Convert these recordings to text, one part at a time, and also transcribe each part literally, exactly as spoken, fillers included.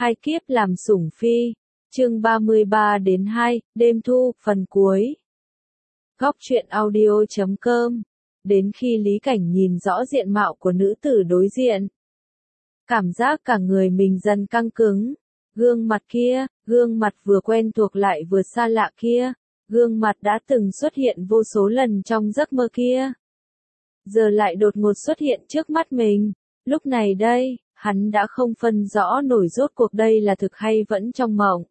Hai kiếp làm sủng phi, chương ba mươi ba đến hai, đêm thu, phần cuối. Góc truyện audio chấm com. Đến khi Lý Cảnh nhìn rõ diện mạo của nữ tử đối diện, cảm giác cả người mình dần căng cứng. Gương mặt kia, gương mặt vừa quen thuộc lại vừa xa lạ kia, gương mặt đã từng xuất hiện vô số lần trong giấc mơ kia, giờ lại đột ngột xuất hiện trước mắt mình. Lúc này đây, hắn đã không phân rõ nổi rốt cuộc đây là thực hay vẫn trong mộng.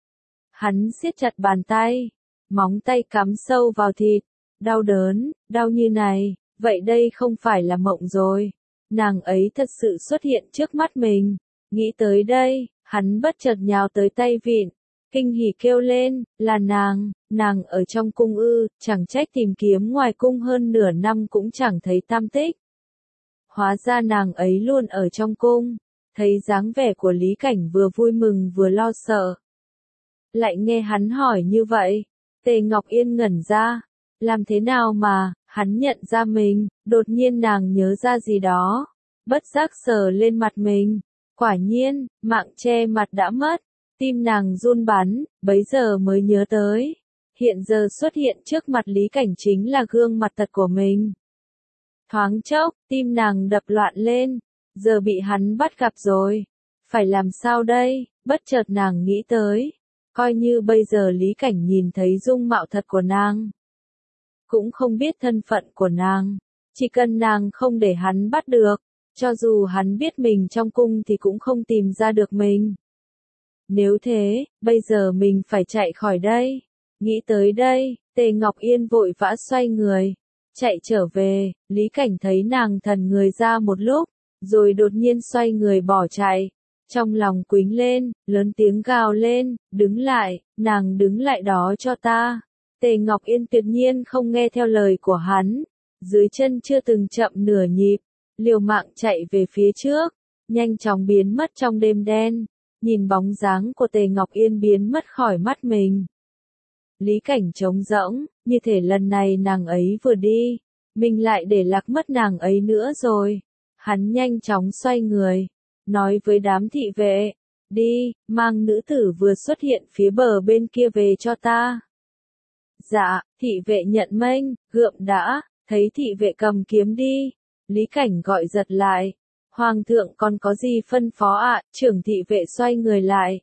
Hắn siết chặt bàn tay, móng tay cắm sâu vào thịt, đau đớn, đau như này, vậy đây không phải là mộng rồi. Nàng ấy thật sự xuất hiện trước mắt mình. Nghĩ tới đây, hắn bất chợt nhào tới tay vịn, kinh hỉ kêu lên, là nàng, nàng ở trong cung ư, chẳng trách tìm kiếm ngoài cung hơn nửa năm cũng chẳng thấy tăm tích. Hóa ra nàng ấy luôn ở trong cung. Thấy dáng vẻ của Lý Cảnh vừa vui mừng vừa lo sợ. Lại nghe hắn hỏi như vậy, Tề Ngọc Yên ngẩn ra. Làm thế nào mà, hắn nhận ra mình, đột nhiên nàng nhớ ra gì đó. Bất giác sờ lên mặt mình. Quả nhiên, mạng che mặt đã mất. Tim nàng run bắn, bấy giờ mới nhớ tới. Hiện giờ xuất hiện trước mặt Lý Cảnh chính là gương mặt thật của mình. Thoáng chốc, tim nàng đập loạn lên. Giờ bị hắn bắt gặp rồi. Phải làm sao đây? Bất chợt nàng nghĩ tới. Coi như bây giờ Lý Cảnh nhìn thấy dung mạo thật của nàng, cũng không biết thân phận của nàng. Chỉ cần nàng không để hắn bắt được, cho dù hắn biết mình trong cung thì cũng không tìm ra được mình. Nếu thế, bây giờ mình phải chạy khỏi đây. Nghĩ tới đây, Tề Ngọc Yên vội vã xoay người, chạy trở về. Lý Cảnh thấy nàng thần người ra một lúc, rồi đột nhiên xoay người bỏ chạy. Trong lòng quýnh lên, lớn tiếng gào lên, đứng lại, nàng đứng lại đó cho ta. Tề Ngọc Yên tuyệt nhiên không nghe theo lời của hắn. Dưới chân chưa từng chậm nửa nhịp, liều mạng chạy về phía trước, nhanh chóng biến mất trong đêm đen. Nhìn bóng dáng của Tề Ngọc Yên biến mất khỏi mắt mình, Lý Cảnh trống rỗng, như thể lần này nàng ấy vừa đi, mình lại để lạc mất nàng ấy nữa rồi. Hắn nhanh chóng xoay người, nói với đám thị vệ, đi, mang nữ tử vừa xuất hiện phía bờ bên kia về cho ta. Dạ, thị vệ nhận mệnh, gượm đã, thấy thị vệ cầm kiếm đi. Lý Cảnh gọi giật lại, Hoàng thượng còn có gì phân phó ạ? À? Trưởng thị vệ xoay người lại,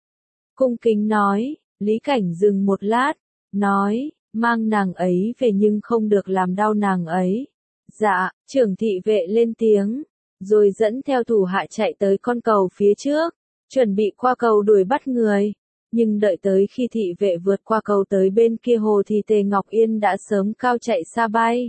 cung kính nói. Lý Cảnh dừng một lát, nói, mang nàng ấy về nhưng không được làm đau nàng ấy. Dạ, trưởng thị vệ lên tiếng, rồi dẫn theo thủ hạ chạy tới con cầu phía trước, chuẩn bị qua cầu đuổi bắt người. Nhưng đợi tới khi thị vệ vượt qua cầu tới bên kia hồ thì Tề Ngọc Yên đã sớm cao chạy xa bay.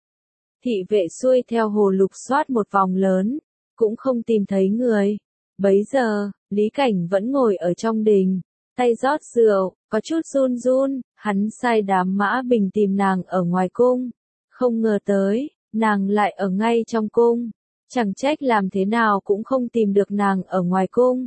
Thị vệ xuôi theo hồ lục soát một vòng lớn, cũng không tìm thấy người. Bấy giờ, Lý Cảnh vẫn ngồi ở trong đình, tay rót rượu, có chút run run. Hắn sai đám Mã Bình tìm nàng ở ngoài cung, không ngờ tới, nàng lại ở ngay trong cung. Chẳng trách làm thế nào cũng không tìm được nàng ở ngoài cung.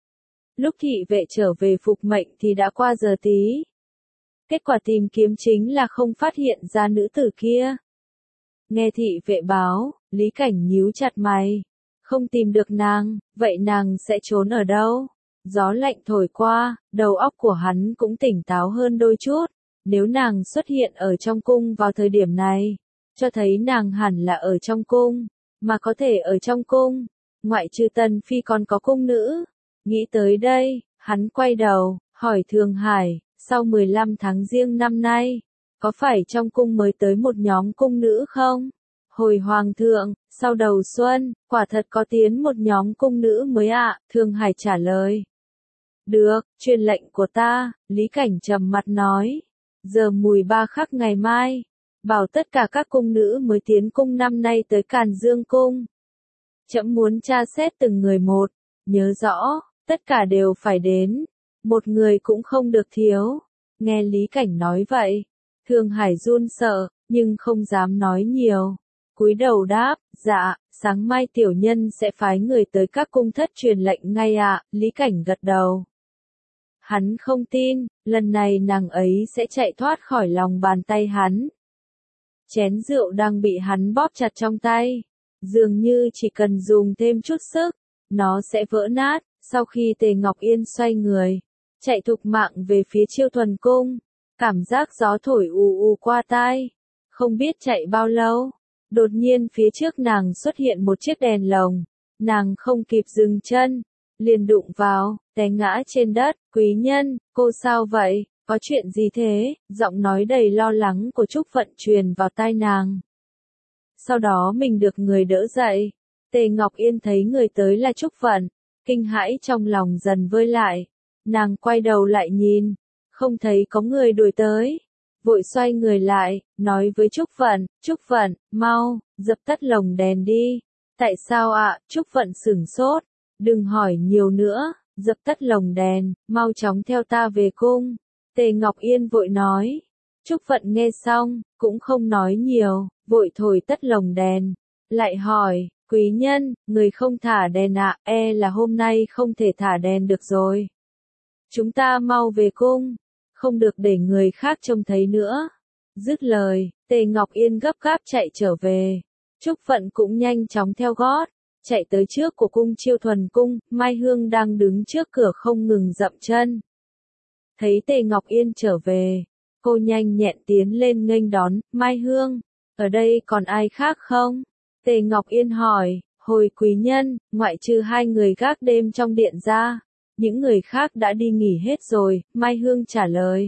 Lúc thị vệ trở về phục mệnh thì đã qua giờ tí. Kết quả tìm kiếm chính là không phát hiện ra nữ tử kia. Nghe thị vệ báo, Lý Cảnh nhíu chặt mày. Không tìm được nàng, vậy nàng sẽ trốn ở đâu? Gió lạnh thổi qua, đầu óc của hắn cũng tỉnh táo hơn đôi chút. Nếu nàng xuất hiện ở trong cung vào thời điểm này, cho thấy nàng hẳn là ở trong cung. Mà có thể ở trong cung, ngoại trừ Tần Phi còn có cung nữ. Nghĩ tới đây, hắn quay đầu, hỏi Thường Hải, sau mười lăm tháng Giêng năm nay, có phải trong cung mới tới một nhóm cung nữ không? Hồi Hoàng thượng, sau đầu xuân, quả thật có tiến một nhóm cung nữ mới ạ. À? Thường Hải trả lời. Được, truyền lệnh của ta. Lý Cảnh trầm mặt nói. Giờ mùi ba khắc ngày mai, bảo tất cả các cung nữ mới tiến cung năm nay tới Càn Dương cung. Trẫm muốn tra xét từng người một, nhớ rõ, tất cả đều phải đến, một người cũng không được thiếu. Nghe Lý Cảnh nói vậy, Thường Hải run sợ, nhưng không dám nói nhiều. Cúi đầu đáp, dạ, sáng mai tiểu nhân sẽ phái người tới các cung thất truyền lệnh ngay ạ. À. Lý Cảnh gật đầu. Hắn không tin, lần này nàng ấy sẽ chạy thoát khỏi lòng bàn tay hắn. Chén rượu đang bị hắn bóp chặt trong tay, dường như chỉ cần dùng thêm chút sức, nó sẽ vỡ nát. Sau khi Tề Ngọc Yên xoay người, chạy thục mạng về phía Chiêu Thuần Cung, cảm giác gió thổi ù ù qua tai. Không biết chạy bao lâu, đột nhiên phía trước nàng xuất hiện một chiếc đèn lồng, nàng không kịp dừng chân, liền đụng vào, té ngã trên đất. Quý nhân, cô sao vậy, có chuyện gì thế? Giọng nói đầy lo lắng của Trúc Vận truyền vào tai nàng. Sau đó mình được người đỡ dậy. Tề Ngọc Yên thấy người tới là Trúc Vận, kinh hãi trong lòng dần vơi lại. Nàng quay đầu lại nhìn, không thấy có người đuổi tới. Vội xoay người lại, nói với Trúc Vận, Trúc Vận, mau, dập tắt lồng đèn đi. Tại sao ạ? Trúc Vận sửng sốt, đừng hỏi nhiều nữa, dập tắt lồng đèn, mau chóng theo ta về cung. Tề Ngọc Yên vội nói. Trúc Vận nghe xong, cũng không nói nhiều, vội thổi tắt lồng đèn. Lại hỏi, quý nhân, người không thả đèn ạ, e là hôm nay không thể thả đèn được rồi. Chúng ta mau về cung, không được để người khác trông thấy nữa. Dứt lời, Tề Ngọc Yên gấp gáp chạy trở về. Trúc Vận cũng nhanh chóng theo gót, chạy tới trước của cung Chiêu Thuần Cung. Mai Hương đang đứng trước cửa không ngừng dậm chân. Thấy Tề Ngọc Yên trở về, cô nhanh nhẹn tiến lên nghênh đón. Mai Hương, ở đây còn ai khác không? Tề Ngọc Yên hỏi. Hồi quý nhân, ngoại trừ hai người gác đêm trong điện ra, những người khác đã đi nghỉ hết rồi. Mai Hương trả lời.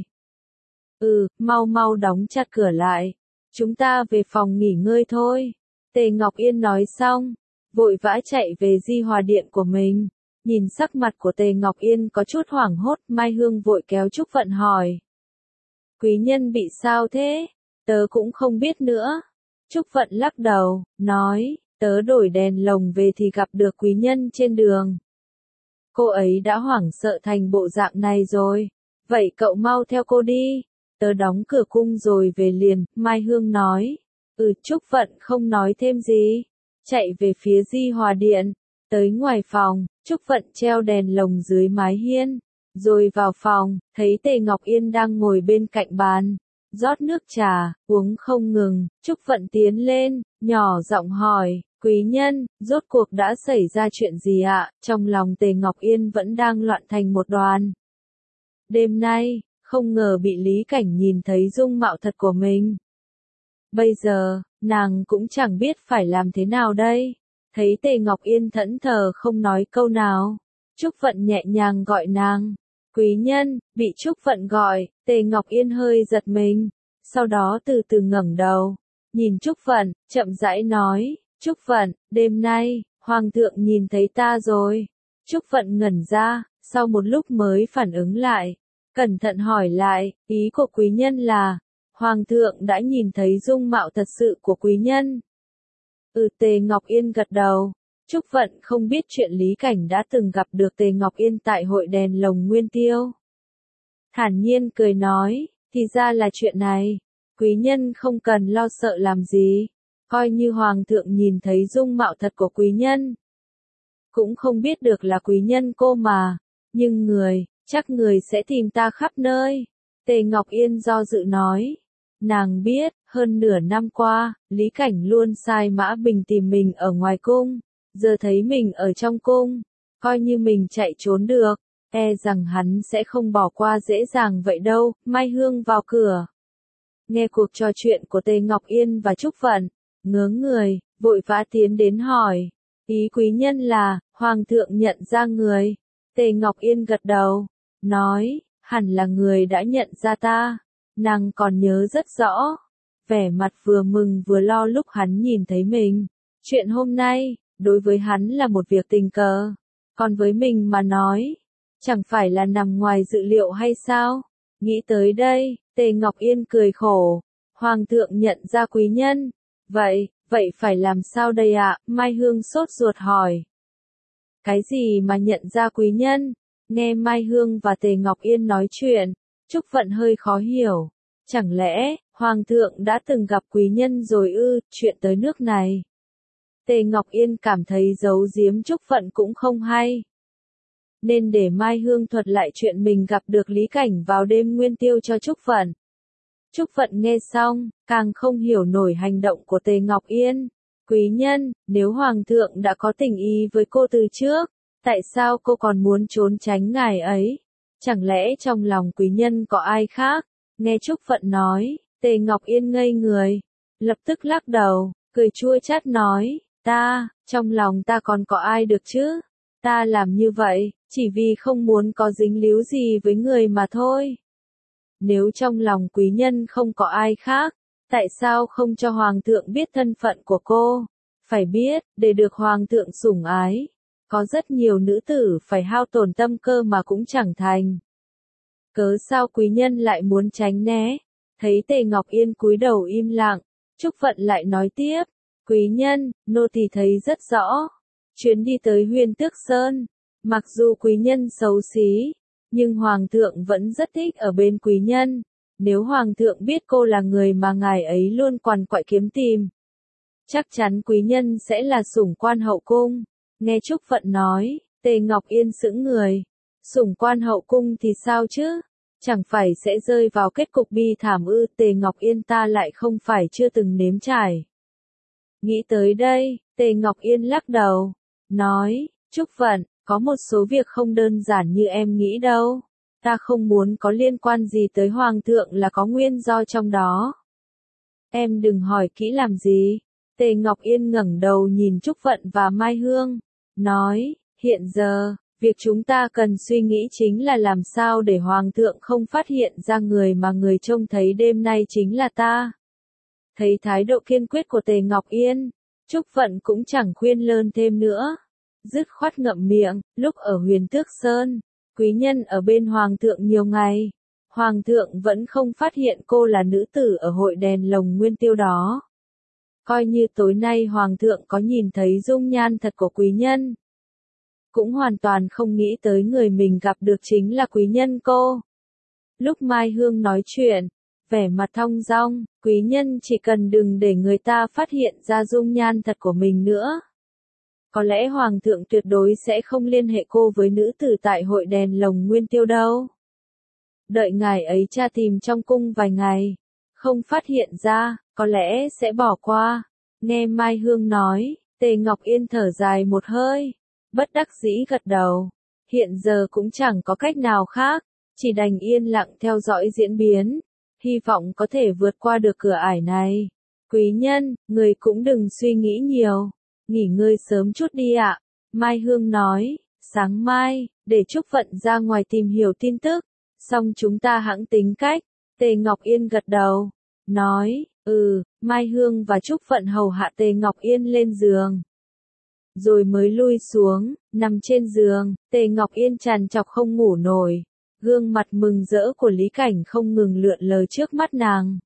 Ừ, mau mau đóng chặt cửa lại, chúng ta về phòng nghỉ ngơi thôi. Tề Ngọc Yên nói xong, vội vã chạy về Di Hòa Điện của mình. Nhìn sắc mặt của Tề Ngọc Yên có chút hoảng hốt, Mai Hương vội kéo Trúc Vận hỏi. Quý nhân bị sao thế? Tớ cũng không biết nữa. Trúc Vận lắc đầu, nói, tớ đổi đèn lồng về thì gặp được quý nhân trên đường. Cô ấy đã hoảng sợ thành bộ dạng này rồi. Vậy cậu mau theo cô đi. Tớ đóng cửa cung rồi về liền, Mai Hương nói. Ừ, Trúc Vận không nói thêm gì. Chạy về phía Di Hòa Điện. Tới ngoài phòng, Trúc Vận treo đèn lồng dưới mái hiên. Rồi vào phòng, thấy Tề Ngọc Yên đang ngồi bên cạnh bàn. Rót nước trà, uống không ngừng. Trúc Vận tiến lên, nhỏ giọng hỏi. Quý nhân, rốt cuộc đã xảy ra chuyện gì ạ? Trong lòng Tề Ngọc Yên vẫn đang loạn thành một đoàn. Đêm nay, không ngờ bị Lý Cảnh nhìn thấy dung mạo thật của mình. Bây giờ, nàng cũng chẳng biết phải làm thế nào đây. Thấy Tề Ngọc Yên thẫn thờ không nói câu nào, Trúc Vận nhẹ nhàng gọi nàng. Quý nhân, bị Trúc Vận gọi, Tề Ngọc Yên hơi giật mình. Sau đó từ từ ngẩng đầu, nhìn Trúc Vận, chậm rãi nói. Trúc Vận, đêm nay, Hoàng thượng nhìn thấy ta rồi. Trúc Vận ngẩn ra, sau một lúc mới phản ứng lại. Cẩn thận hỏi lại, ý của quý nhân là, Hoàng thượng đã nhìn thấy dung mạo thật sự của quý nhân. Ừ, Tề Ngọc Yên gật đầu. Trúc Vận không biết chuyện Lý Cảnh đã từng gặp được Tề Ngọc Yên tại hội đèn lồng Nguyên Tiêu. Thản nhiên cười nói, thì ra là chuyện này. Quý nhân không cần lo sợ làm gì. Coi như Hoàng thượng nhìn thấy dung mạo thật của quý nhân. Cũng không biết được là quý nhân cô mà. Nhưng người, chắc người sẽ tìm ta khắp nơi. Tề Ngọc Yên do dự nói. Nàng biết, hơn nửa năm qua, Lý Cảnh luôn sai Mã Bình tìm mình ở ngoài cung. Giờ thấy mình ở trong cung, coi như mình chạy trốn được, e rằng hắn sẽ không bỏ qua dễ dàng vậy đâu. Mai Hương vào cửa. Nghe cuộc trò chuyện của Tề Ngọc Yên và Trúc Vận, ngớ người, vội vã tiến đến hỏi. Ý quý nhân là, Hoàng thượng nhận ra người. Tề Ngọc Yên gật đầu, nói, hẳn là người đã nhận ra ta. Nàng còn nhớ rất rõ. Vẻ mặt vừa mừng vừa lo lúc hắn nhìn thấy mình. Chuyện hôm nay, đối với hắn là một việc tình cờ. Còn với mình mà nói, chẳng phải là nằm ngoài dự liệu hay sao? Nghĩ tới đây, Tề Ngọc Yên cười khổ. Hoàng thượng nhận ra quý nhân. Vậy, vậy phải làm sao đây ạ? Mai Hương sốt ruột hỏi. Cái gì mà nhận ra quý nhân? Nghe Mai Hương và Tề Ngọc Yên nói chuyện, Trúc Vận hơi khó hiểu. Chẳng lẽ, Hoàng thượng đã từng gặp quý nhân rồi ư? Chuyện tới nước này. Tề Ngọc Yên cảm thấy giấu giếm Trúc Vận cũng không hay. Nên để Mai Hương thuật lại chuyện mình gặp được Lý Cảnh vào đêm Nguyên Tiêu cho Trúc Vận. Trúc Vận nghe xong, càng không hiểu nổi hành động của Tề Ngọc Yên. Quý nhân, nếu Hoàng thượng đã có tình ý với cô từ trước, Tại sao cô còn muốn trốn tránh ngài ấy? Chẳng lẽ trong lòng quý nhân có ai khác? Nghe Trúc Vận nói, Tề Ngọc Yên ngây người, lập tức lắc đầu, cười chua chát nói, ta, trong lòng ta còn có ai được chứ? Ta làm như vậy, chỉ vì không muốn có dính líu gì với người mà thôi. Nếu trong lòng quý nhân không có ai khác, tại sao không cho Hoàng thượng biết thân phận của cô? Phải biết, để được Hoàng thượng sủng ái, có rất nhiều nữ tử phải hao tổn tâm cơ mà cũng chẳng thành. Cớ sao quý nhân lại muốn tránh né? Thấy Tề Ngọc Yên cúi đầu im lặng, Trúc Vận lại nói tiếp, quý nhân, nô tỳ thấy rất rõ. Chuyến đi tới Huyền Tước Sơn, mặc dù quý nhân xấu xí, nhưng Hoàng thượng vẫn rất thích ở bên quý nhân. Nếu Hoàng thượng biết cô là người mà ngài ấy luôn quằn quại kiếm tìm, chắc chắn quý nhân sẽ là sủng quan hậu cung. Nghe Trúc Vận nói, Tề Ngọc Yên sững người. Sủng quan hậu cung thì sao chứ? Chẳng phải sẽ rơi vào kết cục bi thảm ư? Tề Ngọc Yên ta lại không phải chưa từng nếm trải. Nghĩ tới đây, Tề Ngọc Yên lắc đầu, nói, Trúc Vận, có một số việc không đơn giản như em nghĩ đâu. Ta không muốn có liên quan gì tới Hoàng thượng là có nguyên do trong đó. Em đừng hỏi kỹ làm gì. Tề Ngọc Yên ngẩng đầu nhìn Trúc Vận và Mai Hương, nói, hiện giờ, việc chúng ta cần suy nghĩ chính là làm sao để Hoàng thượng không phát hiện ra người mà người trông thấy đêm nay chính là ta. Thấy thái độ kiên quyết của Tề Ngọc Yên, Trúc Vận cũng chẳng khuyên lơn thêm nữa. Dứt khoát ngậm miệng, lúc ở Huyền Tước Sơn, quý nhân ở bên Hoàng thượng nhiều ngày. Hoàng thượng vẫn không phát hiện cô là nữ tử ở hội đèn lồng nguyên tiêu đó. Coi như tối nay Hoàng thượng có nhìn thấy dung nhan thật của quý nhân, cũng hoàn toàn không nghĩ tới người mình gặp được chính là quý nhân cô. Lúc Mai Hương nói chuyện, vẻ mặt thong dong, quý nhân chỉ cần đừng để người ta phát hiện ra dung nhan thật của mình nữa. Có lẽ Hoàng thượng tuyệt đối sẽ không liên hệ cô với nữ tử tại hội đèn lồng nguyên tiêu đâu. Đợi ngài ấy tra tìm trong cung vài ngày, không phát hiện ra, có lẽ sẽ bỏ qua. Nghe Mai Hương nói, Tề Ngọc Yên thở dài một hơi, bất đắc dĩ gật đầu. Hiện giờ cũng chẳng có cách nào khác, chỉ đành yên lặng theo dõi diễn biến, hy vọng có thể vượt qua được cửa ải này. Quý nhân, người cũng đừng suy nghĩ nhiều, nghỉ ngơi sớm chút đi ạ. Mai Hương nói, sáng mai, để Trúc Vận ra ngoài tìm hiểu tin tức, xong chúng ta hẵng tính cách. Tề Ngọc Yên gật đầu, nói, ừ. Mai Hương và Trúc Vận hầu hạ Tề Ngọc Yên lên giường, rồi mới lui xuống, nằm trên giường. Tề Ngọc Yên trằn trọc không ngủ nổi, gương mặt mừng rỡ của Lý Cảnh không ngừng lượn lờ trước mắt nàng.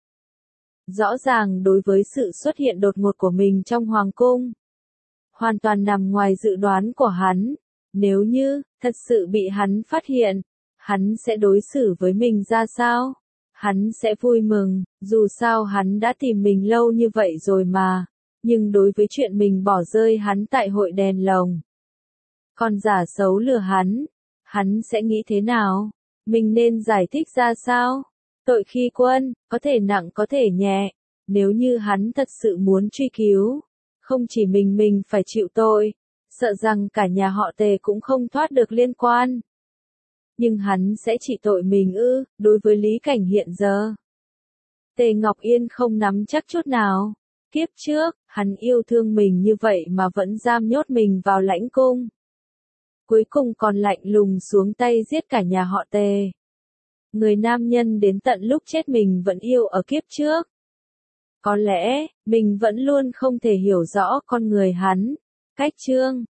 Rõ ràng đối với sự xuất hiện đột ngột của mình trong hoàng cung, hoàn toàn nằm ngoài dự đoán của hắn. Nếu như thật sự bị hắn phát hiện, hắn sẽ đối xử với mình ra sao? Hắn sẽ vui mừng, dù sao hắn đã tìm mình lâu như vậy rồi mà. Nhưng đối với chuyện mình bỏ rơi hắn tại hội đèn lồng, còn giả xấu lừa hắn, hắn sẽ nghĩ thế nào? Mình nên giải thích ra sao? Tội khi quân, có thể nặng có thể nhẹ. Nếu như hắn thật sự muốn truy cứu, không chỉ mình mình phải chịu tội, sợ rằng cả nhà họ Tề cũng không thoát được liên quan. Nhưng hắn sẽ trị tội mình ư? Đối với Lý Cảnh hiện giờ, Tề Ngọc Yên không nắm chắc chút nào. Kiếp trước, hắn yêu thương mình như vậy mà vẫn giam nhốt mình vào lãnh cung. Cuối cùng còn lạnh lùng xuống tay giết cả nhà họ Tề. Người nam nhân đến tận lúc chết mình vẫn yêu ở kiếp trước. Có lẽ, mình vẫn luôn không thể hiểu rõ con người hắn. Cách chương